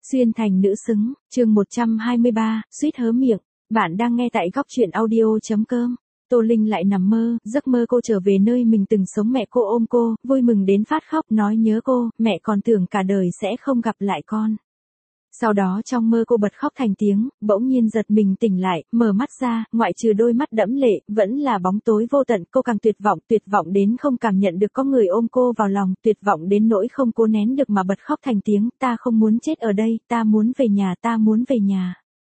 Xuyên thành nữ xứng, chương 123, suýt hớ miệng. Bạn đang nghe tại góc truyện audio.com. Tô Linh lại nằm mơ, giấc mơ cô trở về nơi mình từng sống, mẹ cô ôm cô, vui mừng đến phát khóc, nói nhớ cô, mẹ còn tưởng cả đời sẽ không gặp lại con. Sau đó trong mơ cô bật khóc thành tiếng, bỗng nhiên giật mình tỉnh lại, mở mắt ra, ngoại trừ đôi mắt đẫm lệ, vẫn là bóng tối vô tận. Cô càng tuyệt vọng đến không cảm nhận được có người ôm cô vào lòng, tuyệt vọng đến nỗi không cố nén được mà bật khóc thành tiếng, ta không muốn chết ở đây, ta muốn về nhà, ta muốn về nhà.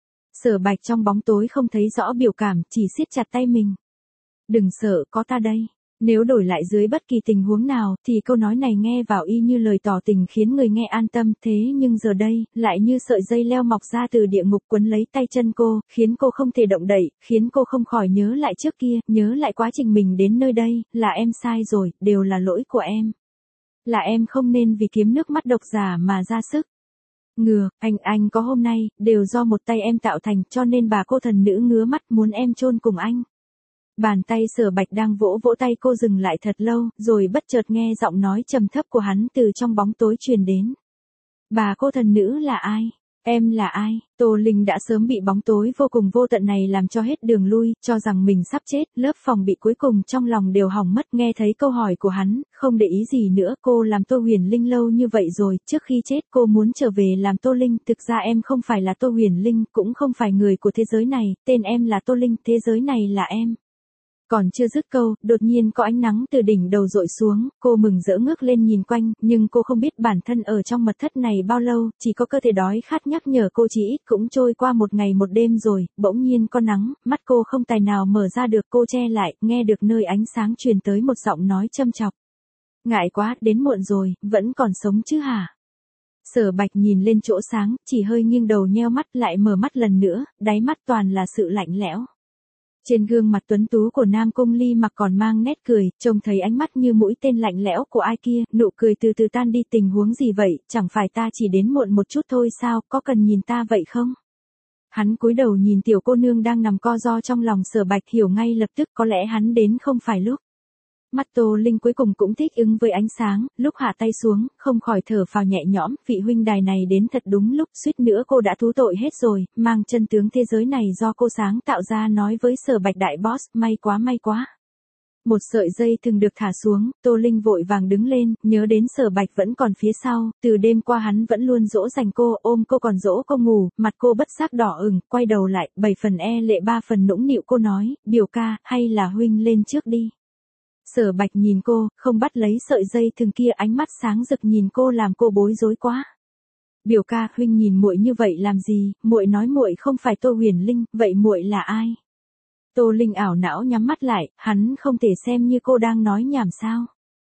Sở Bạch trong bóng tối không thấy rõ biểu cảm, chỉ siết chặt tay mình. Đừng sợ, có ta đây. Nếu đổi lại dưới bất kỳ tình huống nào, thì câu nói này nghe vào y như lời tỏ tình khiến người nghe an tâm, thế nhưng giờ đây, lại như sợi dây leo mọc ra từ địa ngục quấn lấy tay chân cô, khiến cô không thể động đậy, khiến cô không khỏi nhớ lại trước kia, nhớ lại quá trình mình đến nơi đây, là em sai rồi, đều là lỗi của em. Là em không nên vì kiếm nước mắt độc giả mà ra sức. Ngừa, anh có hôm nay, đều do một tay em tạo thành, cho nên bà cô thần nữ ngứa mắt muốn em chôn cùng anh. Bàn tay Sở Bạch đang vỗ tay cô dừng lại thật lâu, rồi bất chợt nghe giọng nói trầm thấp của hắn từ trong bóng tối truyền đến. Bà cô thần nữ là ai? Em là ai? Tô Linh đã sớm bị bóng tối vô cùng vô tận này làm cho hết đường lui, cho rằng mình sắp chết, lớp phòng bị cuối cùng trong lòng đều hỏng mất. Nghe thấy câu hỏi của hắn, không để ý gì nữa, cô làm Tô Huyền Linh lâu như vậy rồi, trước khi chết cô muốn trở về làm Tô Linh, thực ra em không phải là Tô Huyền Linh, cũng không phải người của thế giới này, tên em là Tô Linh, thế giới này là em. Còn chưa dứt câu, đột nhiên có ánh nắng từ đỉnh đầu dội xuống, cô mừng rỡ ngước lên nhìn quanh, nhưng cô không biết bản thân ở trong mật thất này bao lâu, chỉ có cơ thể đói khát nhắc nhở cô chỉ ít cũng trôi qua một ngày một đêm rồi. Bỗng nhiên có nắng, mắt cô không tài nào mở ra được, cô che lại, nghe được nơi ánh sáng truyền tới một giọng nói châm chọc. Ngại quá, đến muộn rồi, vẫn còn sống chứ hả? Sở Bạch nhìn lên chỗ sáng, chỉ hơi nghiêng đầu nheo mắt lại mở mắt lần nữa, đáy mắt toàn là sự lạnh lẽo. Trên gương mặt tuấn tú của Nam Cung Ly Mặc còn mang nét cười, trông thấy ánh mắt như mũi tên lạnh lẽo của ai kia, nụ cười từ từ tan đi. Tình huống gì vậy, chẳng phải ta chỉ đến muộn một chút thôi sao, có cần nhìn ta vậy không? Hắn cúi đầu nhìn tiểu cô nương đang nằm co ro trong lòng Sở Bạch, hiểu ngay lập tức có lẽ hắn đến không phải lúc. Mắt Tô Linh cuối cùng cũng thích ứng với ánh sáng, lúc hạ tay xuống, không khỏi thở phào nhẹ nhõm, vị huynh đài này đến thật đúng lúc, suýt nữa cô đã thú tội hết rồi, mang chân tướng thế giới này do cô sáng tạo ra, nói với Sở Bạch đại boss, may quá. Một sợi dây thừng được thả xuống, Tô Linh vội vàng đứng lên, nhớ đến Sở Bạch vẫn còn phía sau, từ đêm qua hắn vẫn luôn dỗ dành cô, ôm cô còn dỗ cô ngủ, mặt cô bất giác đỏ ửng, quay đầu lại, 7 phần e lệ 3 phần nũng nịu cô nói, biểu ca, hay là huynh lên trước đi. Sở Bạch nhìn cô, không bắt lấy sợi dây thừng kia, ánh mắt sáng rực nhìn cô làm cô bối rối quá. Biểu ca, huynh nhìn muội như vậy làm gì? Muội nói muội không phải Tô Huyền Linh, vậy muội là ai? Tô Linh ảo não nhắm mắt lại, hắn không thể xem như cô đang nói nhảm sao?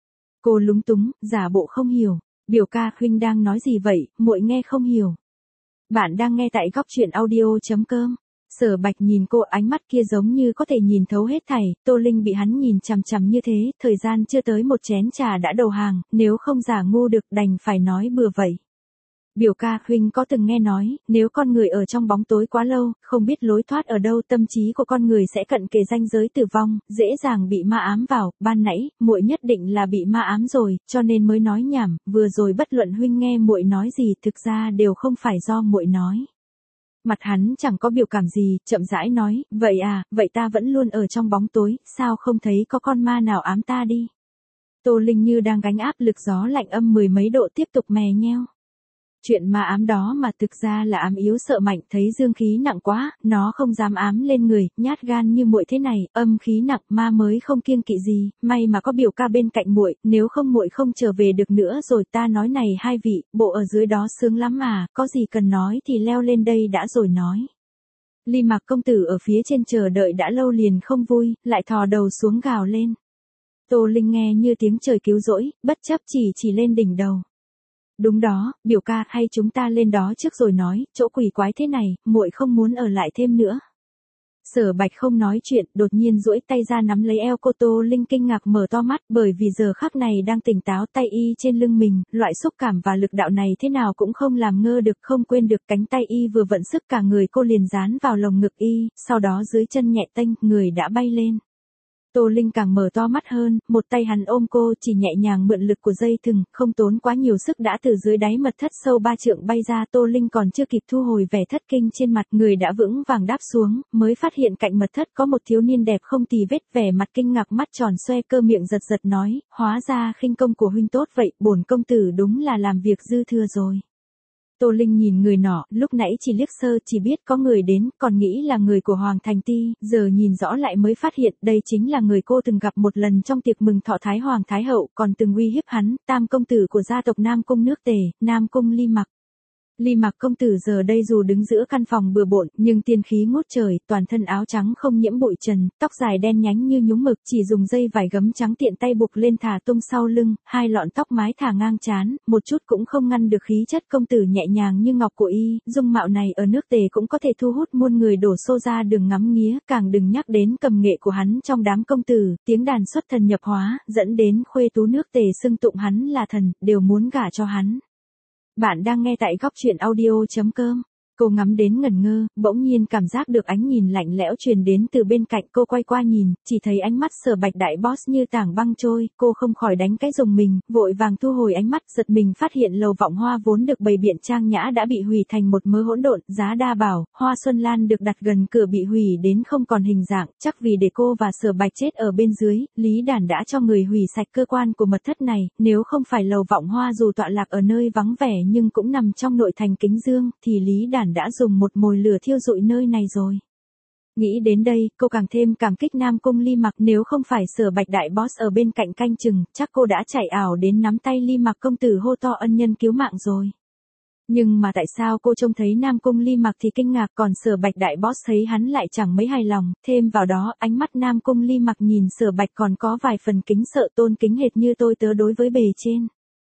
Cô lúng túng, giả bộ không hiểu. Biểu ca, huynh đang nói gì vậy? Muội nghe không hiểu. Bạn đang nghe tại góc truyện audio.com. Sở Bạch nhìn cô, ánh mắt kia giống như có thể nhìn thấu hết thảy. Tô Linh bị hắn nhìn chằm chằm như thế, thời gian chưa tới một chén trà đã đầu hàng, nếu không giả ngu được đành phải nói bừa vậy. Biểu ca, huynh có từng nghe nói, nếu con người ở trong bóng tối quá lâu, không biết lối thoát ở đâu, tâm trí của con người sẽ cận kề ranh giới tử vong, dễ dàng bị ma ám vào. Ban nãy, muội nhất định là bị ma ám rồi, cho nên mới nói nhảm, vừa rồi bất luận huynh nghe muội nói gì, thực ra đều không phải do muội nói. Mặt hắn chẳng có biểu cảm gì, chậm rãi nói, vậy à, vậy ta vẫn luôn ở trong bóng tối, sao không thấy có con ma nào ám ta đi? Tô Linh như đang gánh áp lực gió lạnh âm 10 mấy độ tiếp tục mè nheo. Chuyện ma ám đó mà thực ra là ám yếu sợ mạnh, thấy dương khí nặng quá, nó không dám ám lên người, nhát gan như muội thế này, âm khí nặng, ma mới không kiêng kỵ gì, may mà có biểu ca bên cạnh muội, nếu không muội không trở về được nữa rồi. Ta nói này hai vị, bộ ở dưới đó sướng lắm mà, có gì cần nói thì leo lên đây đã rồi nói. Ly Mặc công tử ở phía trên chờ đợi đã lâu liền không vui, lại thò đầu xuống gào lên. Tô Linh nghe như tiếng trời cứu rỗi, bất chấp chỉ lên đỉnh đầu. Đúng đó, biểu ca, hay chúng ta lên đó trước rồi nói, chỗ quỷ quái thế này, muội không muốn ở lại thêm nữa. Sở Bạch không nói chuyện, đột nhiên duỗi tay ra nắm lấy eo cô. Tô Linh kinh ngạc mở to mắt, bởi vì giờ khắc này đang tỉnh táo, tay y trên lưng mình, loại xúc cảm và lực đạo này thế nào cũng không làm ngơ được, không quên được. Cánh tay y vừa vận sức cả người cô liền dán vào lồng ngực y, sau đó dưới chân nhẹ tênh, người đã bay lên. Tô Linh càng mở to mắt hơn, một tay hắn ôm cô, chỉ nhẹ nhàng mượn lực của dây thừng, không tốn quá nhiều sức đã từ dưới đáy mật thất sâu 3 trượng bay ra. Tô Linh còn chưa kịp thu hồi vẻ thất kinh trên mặt, người đã vững vàng đáp xuống, mới phát hiện cạnh mật thất có một thiếu niên đẹp không tì vết, vẻ mặt kinh ngạc, mắt tròn xoe, cơ miệng giật giật nói, hóa ra khinh công của huynh tốt vậy, bổn công tử đúng là làm việc dư thừa rồi. Tô Linh nhìn người nọ, lúc nãy chỉ liếc sơ chỉ biết có người đến, còn nghĩ là người của Hoàng Thành Ti, giờ nhìn rõ lại mới phát hiện đây chính là người cô từng gặp một lần trong tiệc mừng thọ Thái Hoàng Thái Hậu, còn từng uy hiếp hắn, tam công tử của gia tộc Nam Cung nước Tề, Nam Cung Ly Mặc. Ly Mặc công tử giờ đây dù đứng giữa căn phòng bừa bộn, nhưng tiên khí ngút trời, toàn thân áo trắng không nhiễm bụi trần, tóc dài đen nhánh như nhúng mực, chỉ dùng dây vải gấm trắng tiện tay buộc lên thả tung sau lưng, hai lọn tóc mái thả ngang trán, một chút cũng không ngăn được khí chất công tử nhẹ nhàng như ngọc của y, dung mạo này ở nước Tề cũng có thể thu hút muôn người đổ xô ra đường ngắm nghía, càng đừng nhắc đến cầm nghệ của hắn trong đám công tử, tiếng đàn xuất thần nhập hóa, dẫn đến khuê tú nước Tề xưng tụng hắn là thần, đều muốn gả cho hắn. Bạn đang nghe tại góc truyện audio.com. Cô ngắm đến ngẩn ngơ, bỗng nhiên cảm giác được ánh nhìn lạnh lẽo truyền đến từ bên cạnh. Cô quay qua nhìn, chỉ thấy ánh mắt Sở Bạch đại boss như tảng băng trôi, cô không khỏi đánh cái rùng mình, vội vàng thu hồi ánh mắt, giật mình phát hiện lầu vọng hoa vốn được bày biện trang nhã đã bị hủy thành một mớ hỗn độn. Giá đa bảo, hoa xuân lan được đặt gần cửa bị hủy đến không còn hình dạng, chắc vì để cô và Sở Bạch chết ở bên dưới, Lý Đản đã cho người hủy sạch cơ quan của mật thất này. Nếu không phải lầu vọng hoa dù tọa lạc ở nơi vắng vẻ nhưng cũng nằm trong nội thành Kính Dương, thì Lý Đản đã dùng một mồi lửa thiêu rụi nơi này rồi. Nghĩ đến đây, cô càng thêm cảm kích Nam Cung Ly Mặc, nếu không phải Sở Bạch đại boss ở bên cạnh canh chừng, chắc cô đã chạy ảo đến nắm tay Ly Mặc công tử hô to ân nhân cứu mạng rồi. Nhưng mà tại sao cô trông thấy Nam Cung Ly Mặc thì kinh ngạc, còn Sở Bạch đại boss thấy hắn lại chẳng mấy hài lòng, thêm vào đó, ánh mắt Nam Cung Ly Mặc nhìn Sở Bạch còn có vài phần kính sợ, tôn kính hệt như tôi tớ đối với bề trên.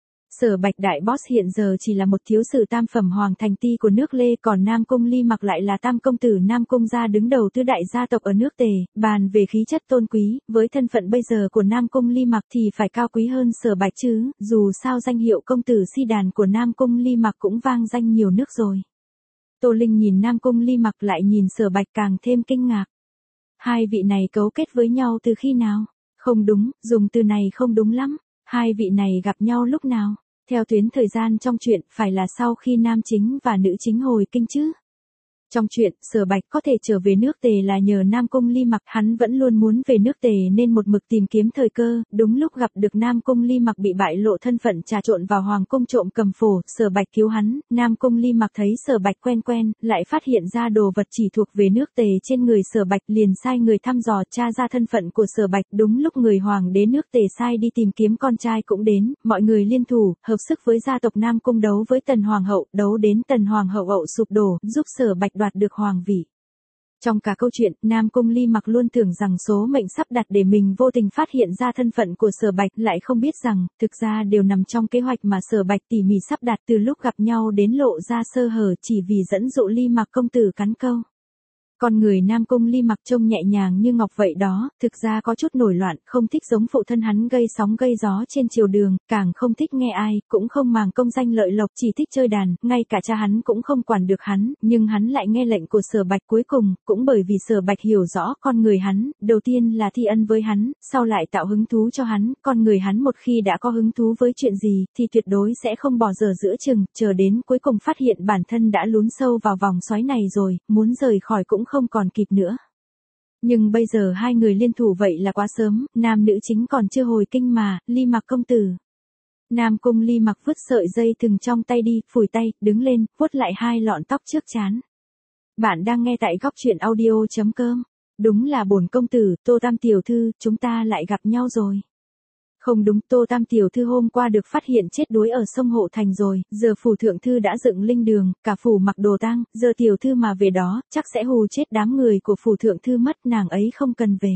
Sở Bạch đại boss hiện giờ chỉ là một thiếu sử tam phẩm Hoàng Thành Ti của nước Lê, còn Nam Cung Ly Mặc lại là tam công tử Nam Cung gia đứng đầu tứ đại gia tộc ở nước Tề. Bàn về khí chất tôn quý, với thân phận bây giờ của Nam Cung Ly Mặc thì phải cao quý hơn Sở Bạch chứ, dù sao danh hiệu công tử si đàn của Nam Cung Ly Mặc cũng vang danh nhiều nước rồi. Tô Linh nhìn Nam Cung Ly Mặc lại nhìn Sở Bạch càng thêm kinh ngạc. Hai vị này cấu kết với nhau từ khi nào? Không đúng, dùng từ này không đúng lắm. Hai vị này gặp nhau lúc nào? Theo tuyến thời gian trong truyện, phải là sau khi nam chính và nữ chính hồi kinh chứ. Trong truyện, Sở Bạch có thể trở về nước Tề là nhờ Nam Cung Ly Mặc, hắn vẫn luôn muốn về nước Tề nên một mực tìm kiếm thời cơ, đúng lúc gặp được Nam Cung Ly Mặc bị bại lộ thân phận trà trộn vào hoàng cung trộm cầm phổ, Sở Bạch cứu hắn, Nam Cung Ly Mặc thấy Sở Bạch quen, lại phát hiện ra đồ vật chỉ thuộc về nước Tề trên người Sở Bạch, liền sai người thăm dò tra ra thân phận của Sở Bạch, đúng lúc người hoàng đế nước Tề sai đi tìm kiếm con trai cũng đến, mọi người liên thủ, hợp sức với gia tộc Nam Cung đấu với Tần Hoàng hậu, đấu đến Tần Hoàng hậu sụp đổ, giúp Sở Bạch đoạt được hoàng vị. Trong cả câu chuyện, Nam Cung Ly Mặc luôn tưởng rằng số mệnh sắp đặt để mình vô tình phát hiện ra thân phận của Sở Bạch, lại không biết rằng, thực ra đều nằm trong kế hoạch mà Sở Bạch tỉ mỉ sắp đặt từ lúc gặp nhau đến lộ ra sơ hở chỉ vì dẫn dụ Ly Mặc công tử cắn câu. Con người Nam Cung Ly Mặc trông nhẹ nhàng như ngọc vậy đó, thực ra có chút nổi loạn, không thích giống phụ thân hắn gây sóng gây gió trên triều đường, càng không thích nghe ai, cũng không màng công danh lợi lộc, chỉ thích chơi đàn, ngay cả cha hắn cũng không quản được hắn, nhưng hắn lại nghe lệnh của Sở Bạch. Cuối cùng, cũng bởi vì Sở Bạch hiểu rõ con người hắn, đầu tiên là thi ân với hắn, sau lại tạo hứng thú cho hắn, con người hắn một khi đã có hứng thú với chuyện gì, thì tuyệt đối sẽ không bỏ dở giữa chừng, chờ đến cuối cùng phát hiện bản thân đã lún sâu vào vòng xoáy này rồi, muốn rời khỏi cũng không còn kịp nữa. Nhưng bây giờ hai người liên thủ vậy là quá sớm, nam nữ chính còn chưa hồi kinh mà, Ly Mặc công tử. Nam Cung Ly Mặc vứt sợi dây thừng trong tay đi, phủi tay, đứng lên, vuốt lại hai lọn tóc trước trán. Bạn đang nghe tại góc truyện audio.com. Đúng là bổn công tử, Tô Tam tiểu thư, chúng ta lại gặp nhau rồi. Không đúng, Tô Tam tiểu thư hôm qua được phát hiện chết đuối ở sông Hộ Thành rồi, giờ phủ thượng thư đã dựng linh đường, cả phủ mặc đồ tang, giờ tiểu thư mà về đó, chắc sẽ hù chết đám người của phủ thượng thư mất, nàng ấy không cần về.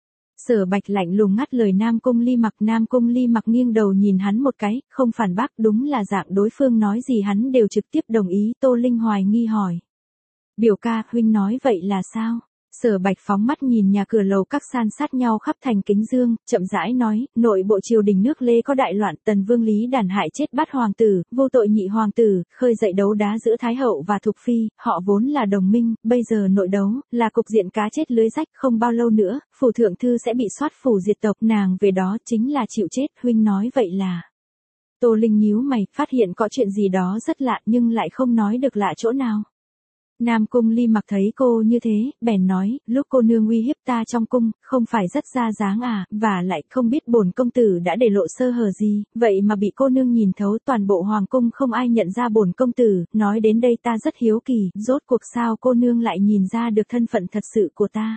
Sở Bạch lạnh lùng ngắt lời Nam Cung Ly Mặc, Nam Cung Ly Mặc nghiêng đầu nhìn hắn một cái, không phản bác, đúng là dạng đối phương nói gì hắn đều trực tiếp đồng ý. Tô Linh hoài nghi hỏi. Biểu ca, huynh nói vậy là sao? Sở Bạch phóng mắt nhìn nhà cửa lầu các san sát nhau khắp thành kính dương, chậm rãi nói, nội bộ triều đình nước Lê có đại loạn, Tần Vương Lý Đàn hại chết bát hoàng tử, vô tội nhị hoàng tử, khơi dậy đấu đá giữa Thái hậu và Thục Phi, họ vốn là đồng minh, bây giờ nội đấu, là cục diện cá chết lưới rách, không bao lâu nữa, phủ thượng thư sẽ bị soát phủ diệt tộc, nàng về đó chính là chịu chết, huynh nói vậy là. Tô Linh nhíu mày, phát hiện có chuyện gì đó rất lạ nhưng lại không nói được lạ chỗ nào. Nam Cung Ly Mặc thấy cô như thế, bèn nói, lúc cô nương uy hiếp ta trong cung, không phải rất ra dáng à, và lại không biết bổn công tử đã để lộ sơ hở gì, vậy mà bị cô nương nhìn thấu, toàn bộ hoàng cung không ai nhận ra bổn công tử, nói đến đây ta rất hiếu kỳ, rốt cuộc sao cô nương lại nhìn ra được thân phận thật sự của ta.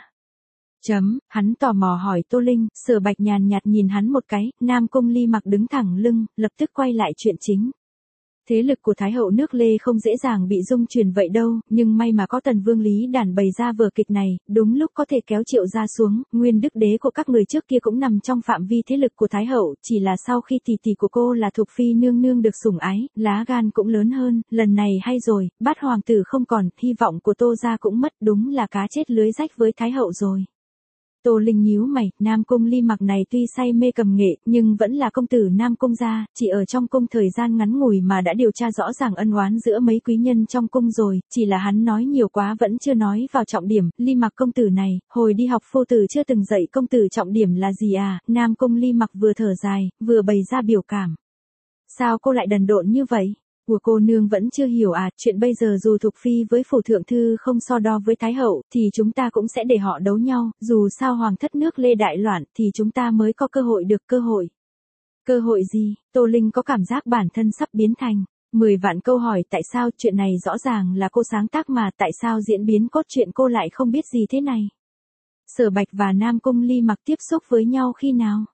Hắn tò mò hỏi Tô Linh, Sở Bạch nhàn nhạt nhìn hắn một cái, Nam Cung Ly Mặc đứng thẳng lưng, lập tức quay lại chuyện chính. Thế lực của Thái hậu nước Lê không dễ dàng bị dung truyền vậy đâu, nhưng may mà có Tần Vương Lý Đàn bày ra vở kịch này, đúng lúc có thể kéo Triệu gia xuống, nguyên đức đế của các người trước kia cũng nằm trong phạm vi thế lực của Thái hậu, chỉ là sau khi tỷ tỷ của cô là Thục Phi nương nương được sủng ái, lá gan cũng lớn hơn, lần này hay rồi, bát hoàng tử không còn, hy vọng của Tô gia cũng mất, đúng là cá chết lưới rách với Thái hậu rồi. Tô Linh nhíu mày, Nam Cung Ly Mặc này tuy say mê cầm nghệ, nhưng vẫn là công tử Nam Cung gia, chỉ ở trong cung thời gian ngắn ngủi mà đã điều tra rõ ràng ân oán giữa mấy quý nhân trong cung rồi, chỉ là hắn nói nhiều quá vẫn chưa nói vào trọng điểm, Ly Mặc công tử này, hồi đi học phu tử chưa từng dạy công tử trọng điểm là gì à, Nam Cung Ly Mặc vừa thở dài, vừa bày ra biểu cảm. Sao cô lại đần độn như vậy? Của cô nương vẫn chưa hiểu à, chuyện bây giờ dù Thục Phi với phủ thượng thư không so đo với Thái hậu, thì chúng ta cũng sẽ để họ đấu nhau, dù sao hoàng thất nước Lê đại loạn, thì chúng ta mới có cơ hội được cơ hội. Cơ hội gì? Tô Linh có cảm giác bản thân sắp biến thành 10 vạn câu hỏi tại sao chuyện này rõ ràng là cô sáng tác mà tại sao diễn biến cốt truyện cô lại không biết gì thế này. Sở Bạch và Nam Cung Ly Mặc tiếp xúc với nhau khi nào?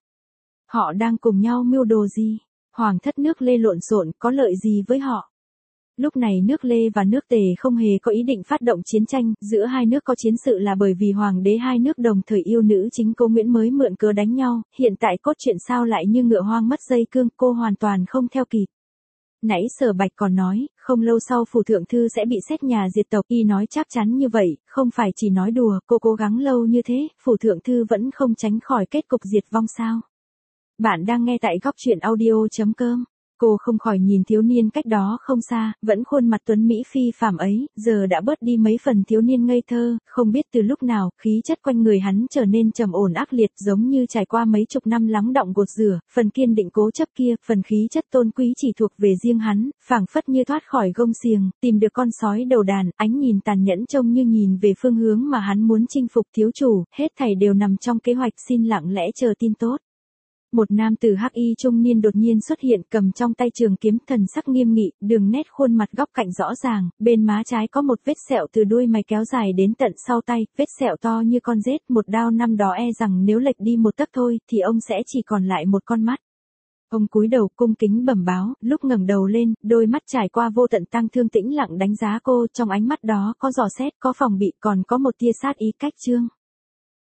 Họ đang cùng nhau mưu đồ gì? Hoàng thất nước Lê lộn xộn có lợi gì với họ? Lúc này nước Lê và nước Tề không hề có ý định phát động chiến tranh, giữa hai nước có chiến sự là bởi vì hoàng đế hai nước đồng thời yêu nữ chính cô Nguyễn mới mượn cớ đánh nhau, hiện tại cốt truyện sao lại như ngựa hoang mất dây cương, cô hoàn toàn không theo kịp. Nãy Sở Bạch còn nói, không lâu sau phủ thượng thư sẽ bị xét nhà diệt tộc, y nói chắc chắn như vậy, không phải chỉ nói đùa, cô cố gắng lâu như thế, phủ thượng thư vẫn không tránh khỏi kết cục diệt vong sao? Bạn đang nghe tại góc truyện audio.com. Cô không khỏi nhìn thiếu niên cách đó không xa, vẫn khuôn mặt tuấn Mỹ phi phàm ấy, giờ đã bớt đi mấy phần thiếu niên ngây thơ, không biết từ lúc nào, khí chất quanh người hắn trở nên trầm ổn ác liệt giống như trải qua mấy chục năm lắng đọng gột rửa, phần kiên định cố chấp kia, phần khí chất tôn quý chỉ thuộc về riêng hắn, phảng phất như thoát khỏi gông xiềng, tìm được con sói đầu đàn, ánh nhìn tàn nhẫn trông như nhìn về phương hướng mà hắn muốn chinh phục thiếu chủ, hết thảy đều nằm trong kế hoạch, xin lặng lẽ chờ tin tốt. Một nam tử hắc y trung niên đột nhiên xuất hiện, cầm trong tay trường kiếm, thần sắc nghiêm nghị, đường nét khuôn mặt góc cạnh rõ ràng, bên má trái có một vết sẹo từ đuôi mày kéo dài đến tận sau tay, vết sẹo to như con rết, một đao năm đó e rằng nếu lệch đi một tấc thôi, thì ông sẽ chỉ còn lại một con mắt. Ông cúi đầu cung kính bẩm báo, lúc ngẩng đầu lên, đôi mắt trải qua vô tận tang thương tĩnh lặng đánh giá cô, trong ánh mắt đó có dò xét, có phòng bị, còn có một tia sát ý cách chương.